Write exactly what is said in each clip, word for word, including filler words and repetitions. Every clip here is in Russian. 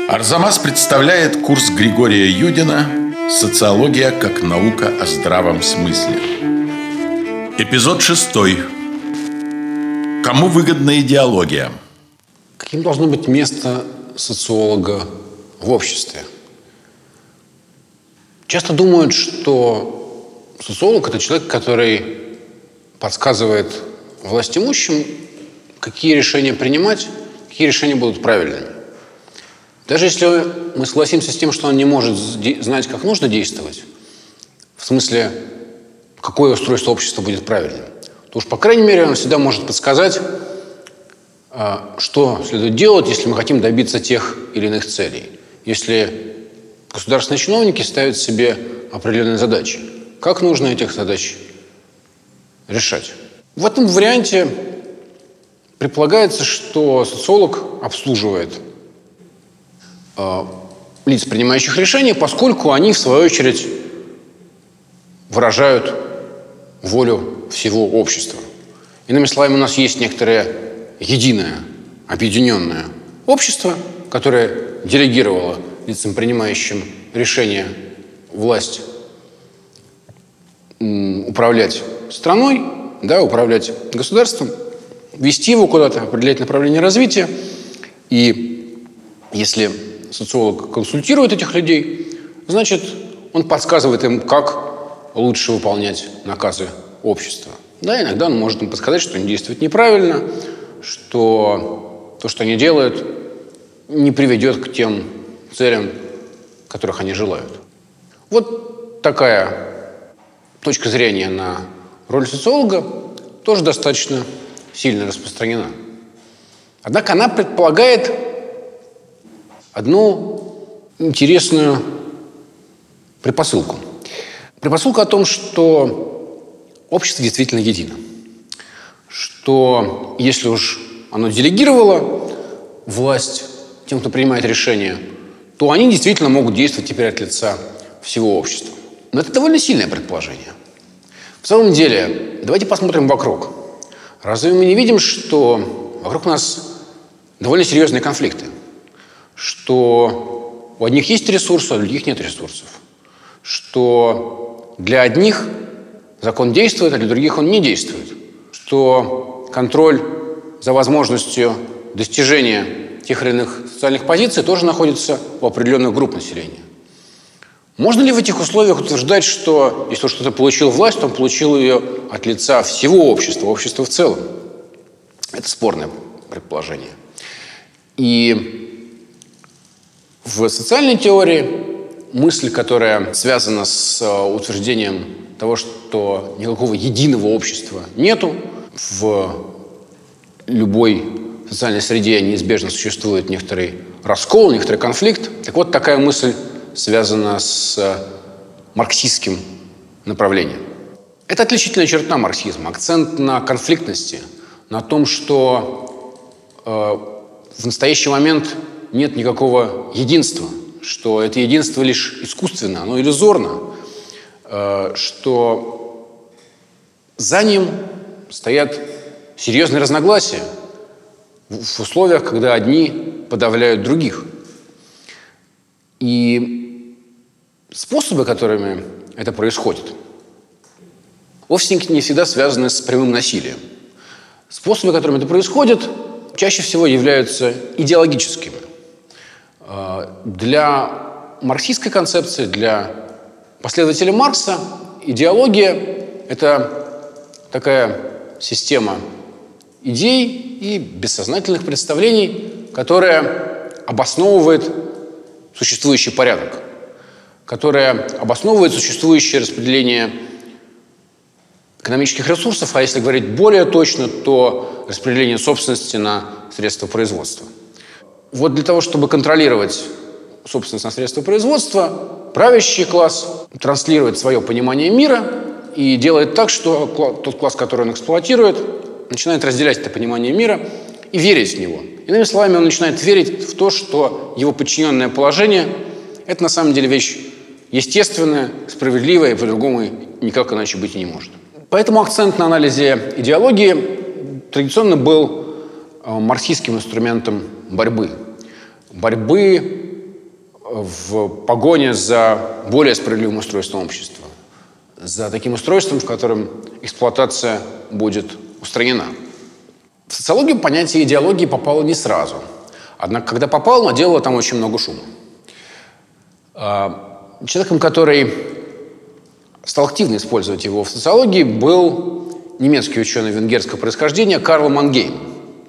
Арзамас представляет курс Григория Юдина «Социология как наука о здравом смысле». Эпизод шестой. Кому выгодна идеология? Каким должно быть место социолога в обществе? Часто думают, что социолог – это человек, который подсказывает властимущим, какие решения принимать, какие решения будут правильными. Даже если мы согласимся с тем, что он не может знать, как нужно действовать, в смысле, какое устройство общества будет правильным, то уж, по крайней мере, он всегда может подсказать, что следует делать, если мы хотим добиться тех или иных целей. Если государственные чиновники ставят себе определенные задачи, как нужно этих задач решать? В этом варианте предполагается, что социолог обслуживает э, лиц, принимающих решения, поскольку они, в свою очередь, выражают волю всего общества. Иными словами, у нас есть некоторое единое, объединенное общество, которое делегировало лицам, принимающим решения, власть управлять страной, да, управлять государством, вести его куда-то, определять направление развития. И если социолог консультирует этих людей, значит, он подсказывает им, как лучше выполнять наказы общества. Да, иногда он может им подсказать, что они действуют неправильно, что то, что они делают, не приведет к тем целям, которых они желают. Вот такая точка зрения на роль социолога тоже достаточно сильно распространена. Однако она предполагает одну интересную предпосылку. Предпосылку о том, что общество действительно едино. Что если уж оно делегировало власть тем, кто принимает решения, то они действительно могут действовать теперь от лица всего общества. Но это довольно сильное предположение. В самом деле, давайте посмотрим вокруг. Разве мы не видим, что вокруг нас довольно серьезные конфликты? Что у одних есть ресурсы, а у других нет ресурсов? Что для одних закон действует, а для других он не действует? Что контроль за возможностью достижения тех или иных социальных позиций тоже находится у определенных групп населения? Можно ли в этих условиях утверждать, что если что-то получил власть, то он получил ее от лица всего общества, общества в целом? Это спорное предположение. И в социальной теории мысль, которая связана с утверждением того, что никакого единого общества нету, в любой социальной среде неизбежно существует некоторый раскол, некоторый конфликт. Так вот, такая мысль связана с марксистским направлением. Это отличительная черта марксизма. Акцент на конфликтности, на том, что э, в настоящий момент нет никакого единства, что это единство лишь искусственно, оно иллюзорно, э, что за ним стоят серьезные разногласия в условиях, когда одни подавляют других. И способы, которыми это происходит, вовсе не всегда связаны с прямым насилием. Способы, которыми это происходит, чаще всего являются идеологическими. Для марксистской концепции, для последователей Маркса идеология – это такая система идей и бессознательных представлений, которая обосновывает существующий порядок, которая обосновывает существующее распределение экономических ресурсов, а если говорить более точно, то распределение собственности на средства производства. Вот для того, чтобы контролировать собственность на средства производства, правящий класс транслирует свое понимание мира и делает так, что тот класс, который он эксплуатирует, начинает разделять это понимание мира и верить в него. Иными словами, он начинает верить в то, что его подчиненное положение – это на самом деле вещь естественная, справедливая, и по-другому никак иначе быть и не может. Поэтому акцент на анализе идеологии традиционно был марксистским инструментом борьбы. Борьбы в погоне за более справедливым устройством общества, за таким устройством, в котором эксплуатация будет устранена. В социологию понятие идеологии попало не сразу. Однако, когда попало, наделало там очень много шума. Человеком, который стал активно использовать его в социологии, был немецкий ученый венгерского происхождения Карл Мангейм.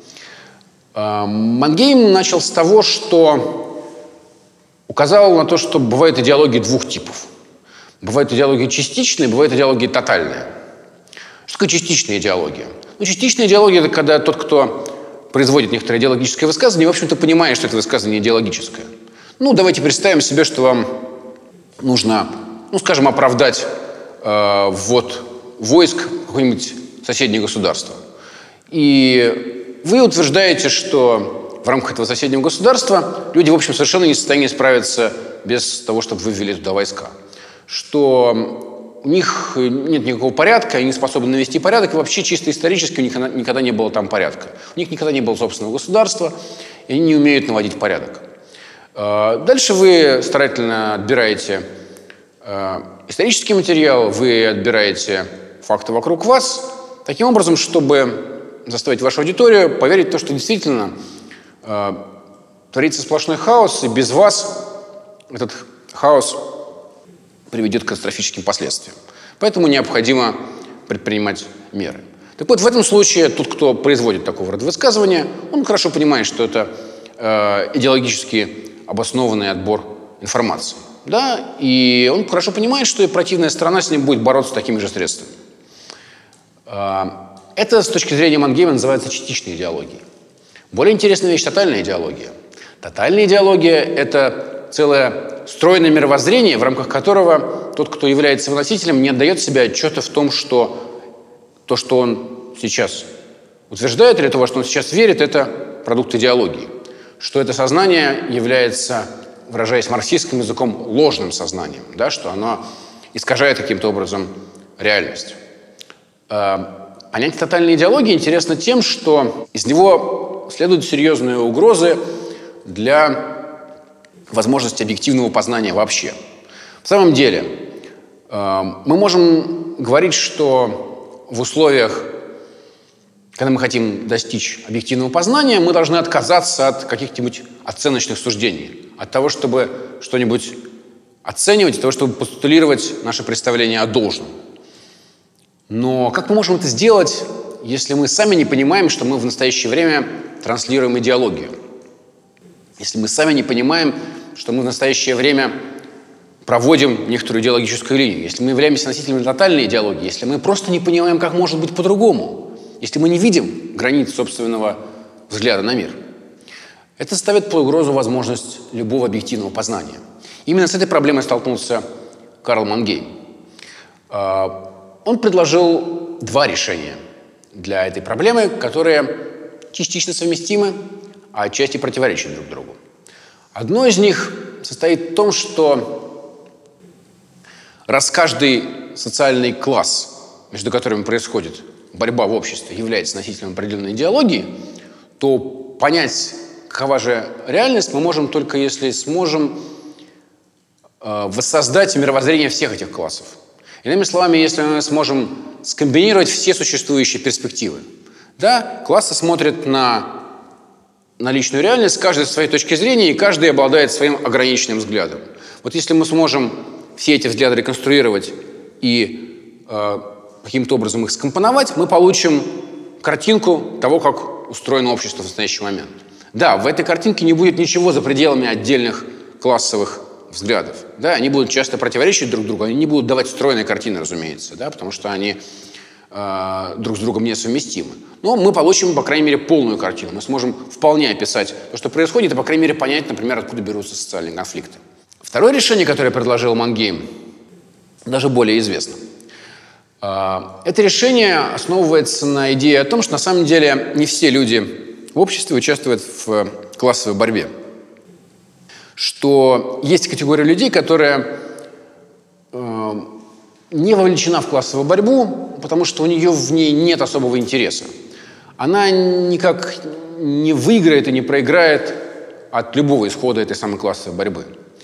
Мангейм начал с того, что указал на то, что бывают идеологии двух типов. Бывают идеологии частичные, бывают идеологии тотальные. Что такое частичная идеология? Ну, частичная идеология – это когда тот, кто производит некоторое идеологическое высказывание, в общем-то, понимает, что это высказывание идеологическое. Ну, давайте представим себе, что вам нужно, ну, скажем, оправдать э, ввод войск в какое-нибудь соседнее государство. И вы утверждаете, что в рамках этого соседнего государства люди, в общем, совершенно не в состоянии справиться без того, чтобы вы ввели туда войска. Что у них нет никакого порядка, они не способны навести порядок, и вообще чисто исторически у них никогда не было там порядка. У них никогда не было собственного государства, и они не умеют наводить порядок. Дальше вы старательно отбираете исторический материал, вы отбираете факты вокруг вас, таким образом, чтобы заставить вашу аудиторию поверить в то, что действительно творится сплошной хаос, и без вас этот хаос приведет к катастрофическим последствиям. Поэтому необходимо предпринимать меры. Так вот, в этом случае тот, кто производит такого рода высказывания, он хорошо понимает, что это э, идеологически обоснованный отбор информации. Да? И он хорошо понимает, что и противная сторона с ним будет бороться такими же средствами. Э, это с точки зрения Мангейма называется частичной идеологией. Более интересная вещь – тотальная идеология. Тотальная идеология – это целое стройное мировоззрение, в рамках которого тот, кто является выносителем, не отдает себе отчета в том, что то, что он сейчас утверждает, или то, во что он сейчас верит, это продукт идеологии. Что это сознание является, выражаясь марксистским языком, ложным сознанием, да, что оно искажает каким-то образом реальность. Понятие тотальной идеологии интересно тем, что из него следуют серьезные угрозы для возможности объективного познания вообще. В самом деле, мы можем говорить, что в условиях, когда мы хотим достичь объективного познания, мы должны отказаться от каких-нибудь оценочных суждений, от того, чтобы что-нибудь оценивать, от того, чтобы постулировать наше представление о должном. Но как мы можем это сделать, если мы сами не понимаем, что мы в настоящее время транслируем идеологию? Если мы сами не понимаем, что мы в настоящее время проводим некоторую идеологическую линию, если мы являемся носителями тотальной идеологии, если мы просто не понимаем, как может быть по-другому, если мы не видим границ собственного взгляда на мир, это ставит под угрозу возможность любого объективного познания. Именно с этой проблемой столкнулся Карл Мангейм. Он предложил два решения для этой проблемы, которые частично совместимы, а отчасти противоречат друг другу. Одно из них состоит в том, что раз каждый социальный класс, между которыми происходит борьба в обществе, является носителем определенной идеологии, то понять, какова же реальность, мы можем только если сможем э, воссоздать мировоззрение всех этих классов. Иными словами, если мы сможем скомбинировать все существующие перспективы. Да, классы смотрят на на личную реальность, каждый с своей точки зрения, и каждый обладает своим ограниченным взглядом. Вот если мы сможем все эти взгляды реконструировать и э, каким-то образом их скомпоновать, мы получим картинку того, как устроено общество в настоящий момент. Да, в этой картинке не будет ничего за пределами отдельных классовых взглядов. Да, они будут часто противоречить друг другу, они не будут давать стройные картины, разумеется, да, потому что они э, друг с другом несовместимы. Но мы получим, по крайней мере, полную картину. Мы сможем вполне описать то, что происходит, и, по крайней мере, понять, например, откуда берутся социальные конфликты. Второе решение, которое предложил Мангейм, даже более известно. Это решение основывается на идее о том, что на самом деле не все люди в обществе участвуют в классовой борьбе. Что есть категория людей, которая не вовлечена в классовую борьбу, потому что у нее в ней нет особого интереса. Она никак не выиграет и не проиграет от любого исхода этой самой классовой борьбы.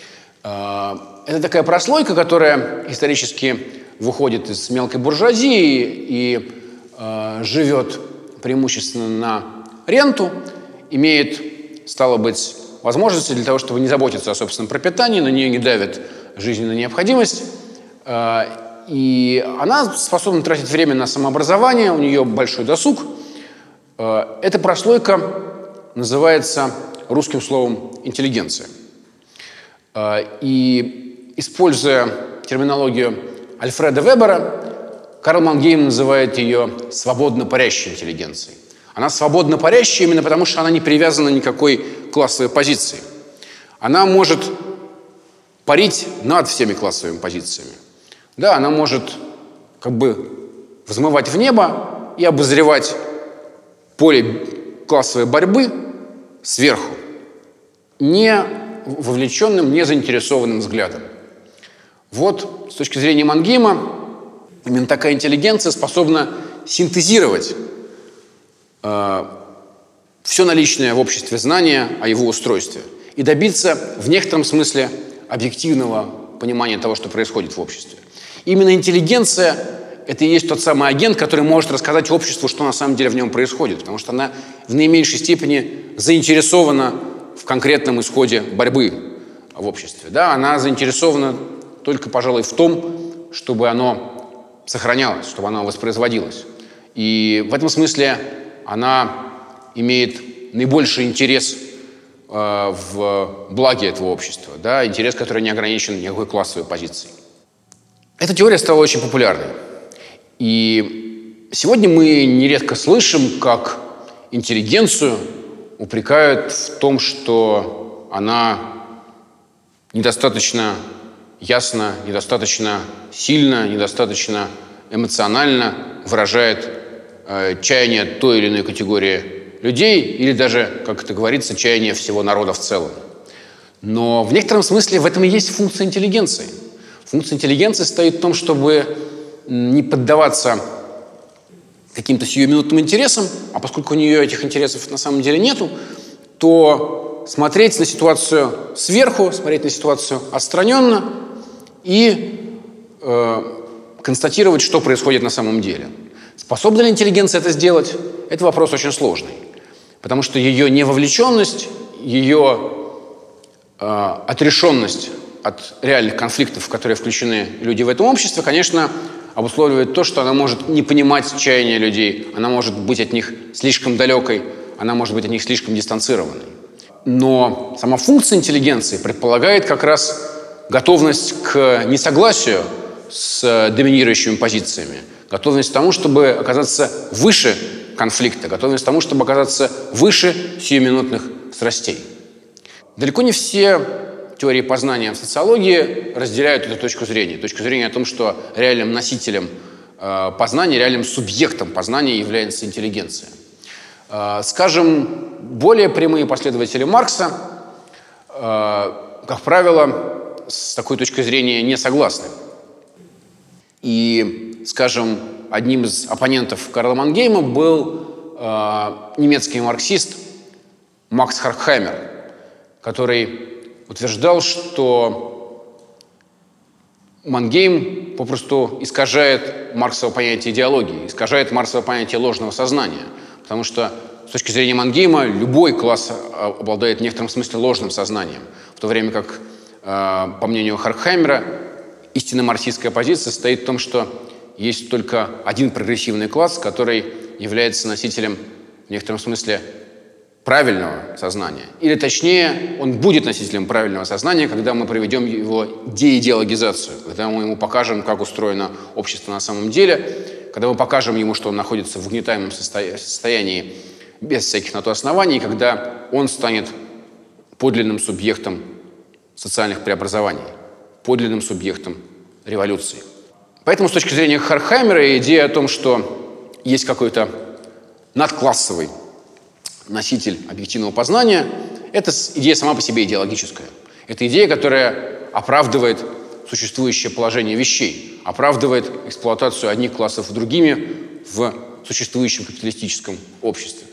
Это такая прослойка, которая исторически выходит из мелкой буржуазии и э, живет преимущественно на ренту, имеет, стало быть, возможности для того, чтобы не заботиться о собственном пропитании, на нее не давит жизненная необходимость, э, и она способна тратить время на самообразование, у нее большой досуг. Э, эта прослойка называется русским словом «интеллигенция». Э, и, используя терминологию Альфреда Вебера, Карл Мангейм называет ее «свободно парящей интеллигенцией». Она свободно парящая именно потому, что она не привязана ни к никакой классовой позиции. Она может парить над всеми классовыми позициями. Да, она может как бы взмывать в небо и обозревать поле классовой борьбы сверху, не вовлеченным, не заинтересованным взглядом. Вот, с точки зрения Мангейма, именно такая интеллигенция способна синтезировать э, все наличное в обществе знание о его устройстве и добиться в некотором смысле объективного понимания того, что происходит в обществе. Именно интеллигенция – это и есть тот самый агент, который может рассказать обществу, что на самом деле в нем происходит, потому что она в наименьшей степени заинтересована в конкретном исходе борьбы в обществе. Да, она заинтересована только, пожалуй, в том, чтобы оно сохранялось, чтобы оно воспроизводилось. И в этом смысле она имеет наибольший интерес э, в благе этого общества, да, интерес, который не ограничен никакой классовой позицией. Эта теория стала очень популярной. И сегодня мы нередко слышим, как интеллигенцию упрекают в том, что она недостаточно ясно, недостаточно сильно, недостаточно эмоционально выражает э, чаяние той или иной категории людей или даже, как это говорится, чаяние всего народа в целом. Но в некотором смысле в этом и есть функция интеллигенции. Функция интеллигенции состоит в том, чтобы не поддаваться каким-то сиюминутным интересам, а поскольку у нее этих интересов на самом деле нету, то смотреть на ситуацию сверху, смотреть на ситуацию отстраненно и э, констатировать, что происходит на самом деле. Способна ли интеллигенция это сделать? Это вопрос очень сложный, потому что ее невовлеченность, ее э, отрешенность от реальных конфликтов, в которые включены люди в этом обществе, конечно, обусловливает то, что она может не понимать чаяния людей, она может быть от них слишком далекой, она может быть от них слишком дистанцированной. Но сама функция интеллигенции предполагает как раз готовность к несогласию с доминирующими позициями, готовность к тому, чтобы оказаться выше конфликта, готовность к тому, чтобы оказаться выше сиюминутных страстей. Далеко не все теории познания в социологии разделяют эту точку зрения. Точку зрения о том, что реальным носителем э, познания, реальным субъектом познания является интеллигенция. Э, скажем, более прямые последователи Маркса, э, как правило, с такой точкой зрения не согласны. И, скажем, одним из оппонентов Карла Мангейма был э, немецкий марксист Макс Хоркхаймер, который утверждал, что Мангейм попросту искажает марксово понятие идеологии, искажает марксово понятие ложного сознания. Потому что с точки зрения Мангейма любой класс обладает в некотором смысле ложным сознанием. В то время как, по мнению Хоркхаймера, истинно марксистская позиция состоит в том, что есть только один прогрессивный класс, который является носителем в некотором смысле правильного сознания. Или точнее, он будет носителем правильного сознания, когда мы проведем его деидеологизацию, когда мы ему покажем, как устроено общество на самом деле, когда мы покажем ему, что он находится в угнетаемом состоянии без всяких на то оснований, когда он станет подлинным субъектом социальных преобразований, подлинным субъектом революции. Поэтому с точки зрения Хоркхаймера идея о том, что есть какой-то надклассовый носитель объективного познания, это идея сама по себе идеологическая. Это идея, которая оправдывает существующее положение вещей, оправдывает эксплуатацию одних классов другими в существующем капиталистическом обществе.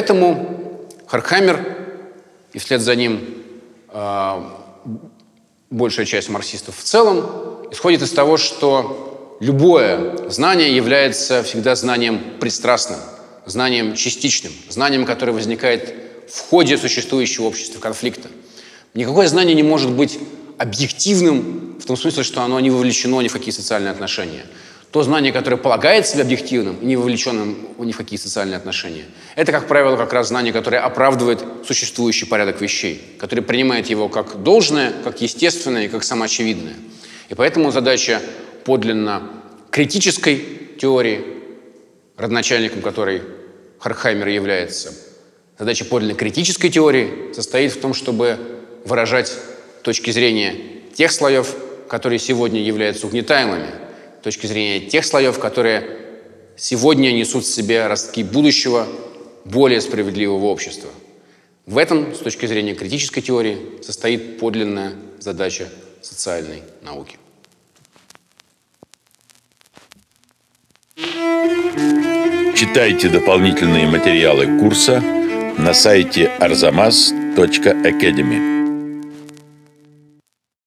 Поэтому Хоркхаймер и вслед за ним э, большая часть марксистов в целом, исходит из того, что любое знание является всегда знанием пристрастным, знанием частичным, знанием, которое возникает в ходе существующего общества, конфликта. Никакое знание не может быть объективным в том смысле, что оно не вовлечено ни в какие социальные отношения. То знание, которое полагает себя объективным и не вовлеченным ни в какие социальные отношения, это, как правило, как раз знание, которое оправдывает существующий порядок вещей, которое принимает его как должное, как естественное и как самоочевидное. И поэтому задача подлинно критической теории, родоначальником которой Хоркхаймер является, задача подлинно критической теории состоит в том, чтобы выражать точки зрения тех слоев, которые сегодня являются угнетаемыми, точки зрения тех слоев, которые сегодня несут в себе ростки будущего, более справедливого общества. В этом, с точки зрения критической теории, состоит подлинная задача социальной науки. Читайте дополнительные материалы курса на сайте арзамас точка академи.